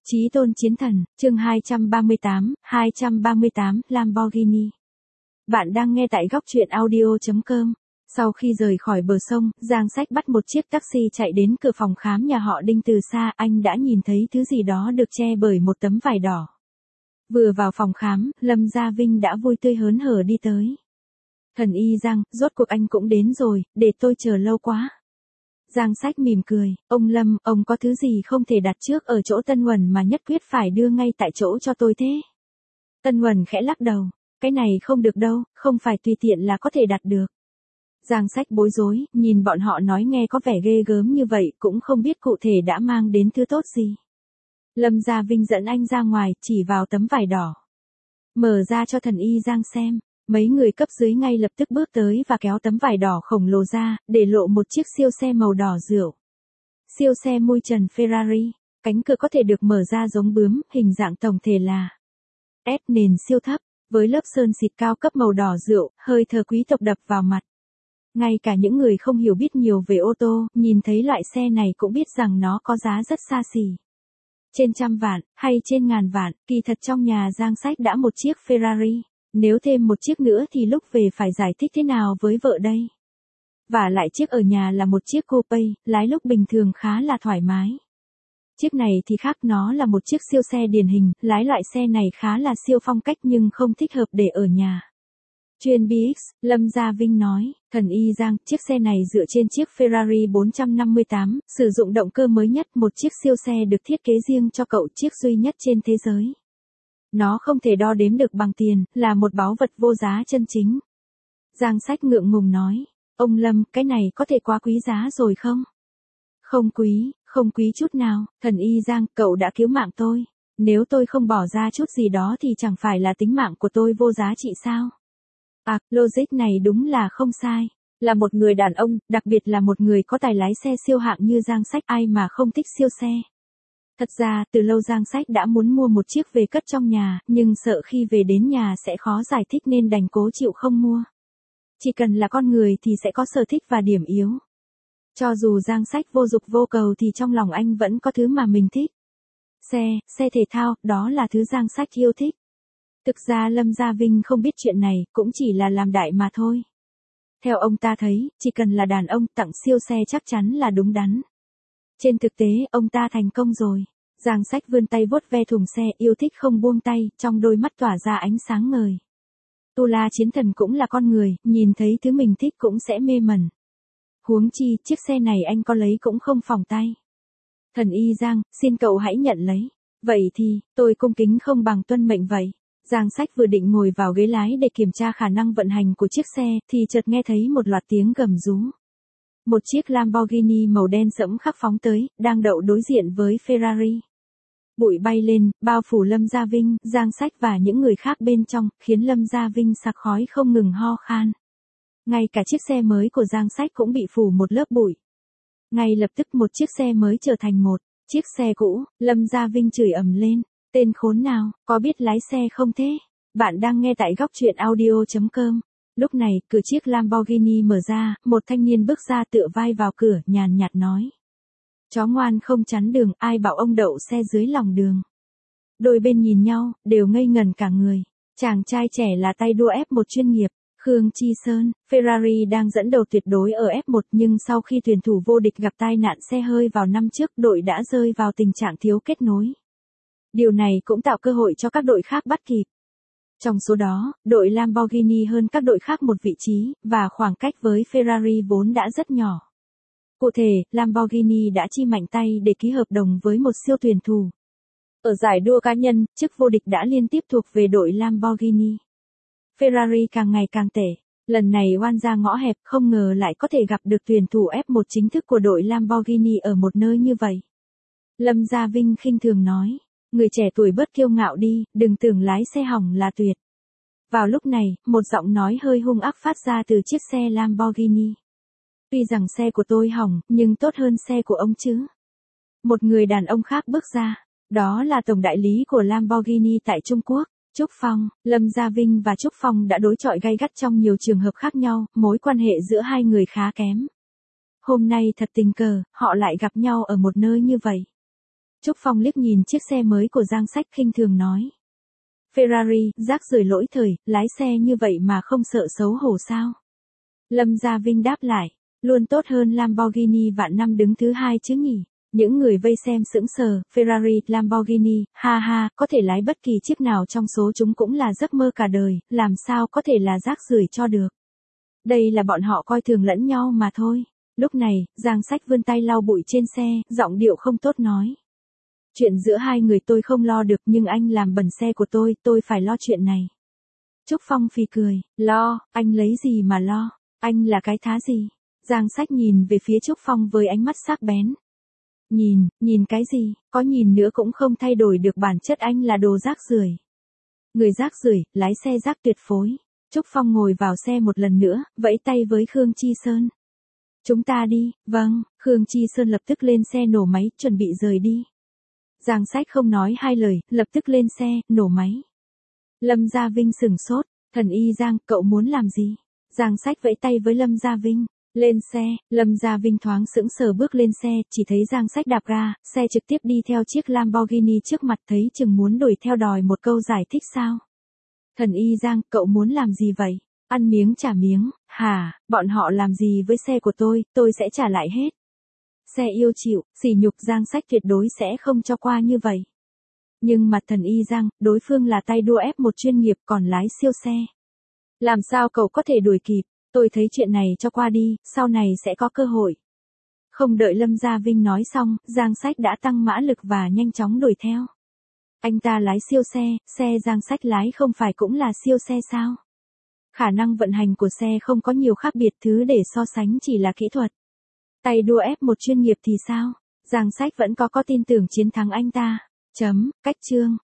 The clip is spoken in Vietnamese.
Chí tôn chiến thần, chương 238, Lamborghini. Bạn đang nghe tại góc truyện audio.com. Sau khi rời khỏi bờ sông, Giang Sách bắt một chiếc taxi chạy đến cửa phòng khám nhà họ Đinh. Từ xa anh đã nhìn thấy thứ gì đó được che bởi một tấm vải đỏ. Vừa vào phòng khám, Lâm Gia Vinh đã vui tươi hớn hở đi tới. Thần y Giang, rốt cuộc anh cũng đến rồi, để tôi chờ lâu quá. Giang Sách mỉm cười, ông Lâm, ông có thứ gì không thể đặt trước ở chỗ Tân Uẩn mà nhất quyết phải đưa ngay tại chỗ cho tôi thế? Tân Uẩn khẽ lắc đầu, cái này không được đâu, không phải tùy tiện là có thể đặt được. Giang Sách bối rối, nhìn bọn họ nói nghe có vẻ ghê gớm như vậy, cũng không biết cụ thể đã mang đến thứ tốt gì. Lâm Gia Vinh dẫn anh ra ngoài, chỉ vào tấm vải đỏ. Mở ra cho thần y Giang xem. Mấy người cấp dưới ngay lập tức bước tới và kéo tấm vải đỏ khổng lồ ra, để lộ một chiếc siêu xe màu đỏ rượu. Siêu xe mui trần Ferrari, cánh cửa có thể được mở ra giống bướm, hình dạng tổng thể là S nền siêu thấp, với lớp sơn xịt cao cấp màu đỏ rượu, hơi thở quý tộc đập vào mặt. Ngay cả những người không hiểu biết nhiều về ô tô, nhìn thấy loại xe này cũng biết rằng nó có giá rất xa xỉ. Trên trăm vạn, hay trên ngàn vạn, kỳ thật trong nhà Giang Sách đã một chiếc Ferrari. Nếu thêm một chiếc nữa thì lúc về phải giải thích thế nào với vợ đây? Và lại chiếc ở nhà là một chiếc coupe, lái lúc bình thường khá là thoải mái. Chiếc này thì khác, nó là một chiếc siêu xe điển hình, lái loại xe này khá là siêu phong cách nhưng không thích hợp để ở nhà. Chuyên BX, Lâm Gia Vinh nói, thần y Giang, chiếc xe này dựa trên chiếc Ferrari 458, sử dụng động cơ mới nhất, một chiếc siêu xe được thiết kế riêng cho cậu, chiếc duy nhất trên thế giới. Nó không thể đo đếm được bằng tiền, là một báu vật vô giá chân chính. Giang Sách ngượng ngùng nói, ông Lâm, cái này có thể quá quý giá rồi không? Không quý chút nào, thần y Giang, cậu đã cứu mạng tôi. Nếu tôi không bỏ ra chút gì đó thì chẳng phải là tính mạng của tôi vô giá trị sao? À, logic này đúng là không sai. Là một người đàn ông, đặc biệt là một người có tài lái xe siêu hạng như Giang Sách, ai mà không thích siêu xe. Thật ra, từ lâu Giang Sách đã muốn mua một chiếc về cất trong nhà, nhưng sợ khi về đến nhà sẽ khó giải thích nên đành cố chịu không mua. Chỉ cần là con người thì sẽ có sở thích và điểm yếu. Cho dù Giang Sách vô dục vô cầu thì trong lòng anh vẫn có thứ mà mình thích. Xe thể thao, đó là thứ Giang Sách yêu thích. Thực ra Lâm Gia Vinh không biết chuyện này, cũng chỉ là làm đại mà thôi. Theo ông ta thấy, chỉ cần là đàn ông tặng siêu xe chắc chắn là đúng đắn. Trên thực tế, ông ta thành công rồi. Giang Sách vươn tay vuốt ve thùng xe, yêu thích không buông tay, trong đôi mắt tỏa ra ánh sáng ngời. Tu La chiến thần cũng là con người, nhìn thấy thứ mình thích cũng sẽ mê mẩn. Huống chi, chiếc xe này anh có lấy cũng không phỏng tay. Thần y Giang, xin cậu hãy nhận lấy. Vậy thì, tôi cung kính không bằng tuân mệnh vậy. Giang Sách vừa định ngồi vào ghế lái để kiểm tra khả năng vận hành của chiếc xe, thì chợt nghe thấy một loạt tiếng gầm rú. Một chiếc Lamborghini màu đen sẫm khắc phóng tới, đang đậu đối diện với Ferrari. Bụi bay lên, bao phủ Lâm Gia Vinh, Giang Sách và những người khác bên trong, khiến Lâm Gia Vinh sặc khói không ngừng ho khan. Ngay cả chiếc xe mới của Giang Sách cũng bị phủ một lớp bụi. Ngay lập tức một chiếc xe mới trở thành một chiếc xe cũ, Lâm Gia Vinh chửi ầm lên. Tên khốn nào, có biết lái xe không thế? Bạn đang nghe tại góc truyện audio.com. Lúc này, cửa chiếc Lamborghini mở ra, một thanh niên bước ra tựa vai vào cửa, nhàn nhạt nói. Chó ngoan không chắn đường, ai bảo ông đậu xe dưới lòng đường. Đôi bên nhìn nhau, đều ngây ngẩn cả người. Chàng trai trẻ là tay đua F1 chuyên nghiệp, Khương Chi Sơn. Ferrari đang dẫn đầu tuyệt đối ở F1 nhưng sau khi tuyển thủ vô địch gặp tai nạn xe hơi vào năm trước, đội đã rơi vào tình trạng thiếu kết nối. Điều này cũng tạo cơ hội cho các đội khác bắt kịp. Trong số đó, đội Lamborghini hơn các đội khác một vị trí, và khoảng cách với Ferrari vốn đã rất nhỏ. Cụ thể, Lamborghini đã chi mạnh tay để ký hợp đồng với một siêu tuyển thủ. Ở giải đua cá nhân, chức vô địch đã liên tiếp thuộc về đội Lamborghini. Ferrari càng ngày càng tệ. Lần này oan ra ngõ hẹp, không ngờ lại có thể gặp được tuyển thủ F1 chính thức của đội Lamborghini ở một nơi như vậy. Lâm Gia Vinh khinh thường nói. Người trẻ tuổi bớt kiêu ngạo đi, đừng tưởng lái xe hỏng là tuyệt. Vào lúc này, một giọng nói hơi hung ác phát ra từ chiếc xe Lamborghini. Tuy rằng xe của tôi hỏng, nhưng tốt hơn xe của ông chứ. Một người đàn ông khác bước ra, đó là tổng đại lý của Lamborghini tại Trung Quốc, Trúc Phong. Lâm Gia Vinh và Trúc Phong đã đối chọi gay gắt trong nhiều trường hợp khác nhau, mối quan hệ giữa hai người khá kém. Hôm nay thật tình cờ, họ lại gặp nhau ở một nơi như vậy. Trúc Phong liếc nhìn chiếc xe mới của Giang Sách khinh thường nói. Ferrari, rác rưởi lỗi thời, lái xe như vậy mà không sợ xấu hổ sao? Lâm Gia Vinh đáp lại, luôn tốt hơn Lamborghini vạn năm đứng thứ hai chứ nhỉ? Những người vây xem sững sờ, Ferrari, Lamborghini, ha ha, có thể lái bất kỳ chiếc nào trong số chúng cũng là giấc mơ cả đời, làm sao có thể là rác rưởi cho được. Đây là bọn họ coi thường lẫn nhau mà thôi. Lúc này, Giang Sách vươn tay lau bụi trên xe, giọng điệu không tốt nói. Chuyện giữa hai người tôi không lo được nhưng anh làm bẩn xe của tôi phải lo chuyện này. Trúc Phong phì cười, lo, anh lấy gì mà lo, anh là cái thá gì? Giang Sách nhìn về phía Trúc Phong với ánh mắt sắc bén. Nhìn cái gì, có nhìn nữa cũng không thay đổi được bản chất anh là đồ rác rưởi. Người rác rưởi, lái xe rác tuyệt phối. Trúc Phong ngồi vào xe một lần nữa, vẫy tay với Khương Chi Sơn. Chúng ta đi, vâng, Khương Chi Sơn lập tức lên xe nổ máy, chuẩn bị rời đi. Giang Sách không nói hai lời, lập tức lên xe, nổ máy. Lâm Gia Vinh sửng sốt, thần y Giang, cậu muốn làm gì? Giang Sách vẫy tay với Lâm Gia Vinh. Lên xe, Lâm Gia Vinh thoáng sững sờ bước lên xe, chỉ thấy Giang Sách đạp ga, xe trực tiếp đi theo chiếc Lamborghini trước mặt thấy chừng muốn đuổi theo đòi một câu giải thích sao. Thần y Giang, cậu muốn làm gì vậy? Ăn miếng trả miếng, hả, bọn họ làm gì với xe của tôi sẽ trả lại hết. Xe yêu chịu, sỉ nhục Giang Sách tuyệt đối sẽ không cho qua như vậy. Nhưng mặt thần y Giang, đối phương là tay đua F1 chuyên nghiệp còn lái siêu xe. Làm sao cậu có thể đuổi kịp? Tôi thấy chuyện này cho qua đi, sau này sẽ có cơ hội. Không đợi Lâm Gia Vinh nói xong, Giang Sách đã tăng mã lực và nhanh chóng đuổi theo. Anh ta lái siêu xe Giang Sách lái không phải cũng là siêu xe sao? Khả năng vận hành của xe không có nhiều khác biệt, thứ để so sánh chỉ là kỹ thuật. Tay đua F1 chuyên nghiệp thì sao? Giang Sách vẫn có tin tưởng chiến thắng anh ta. Cách chương.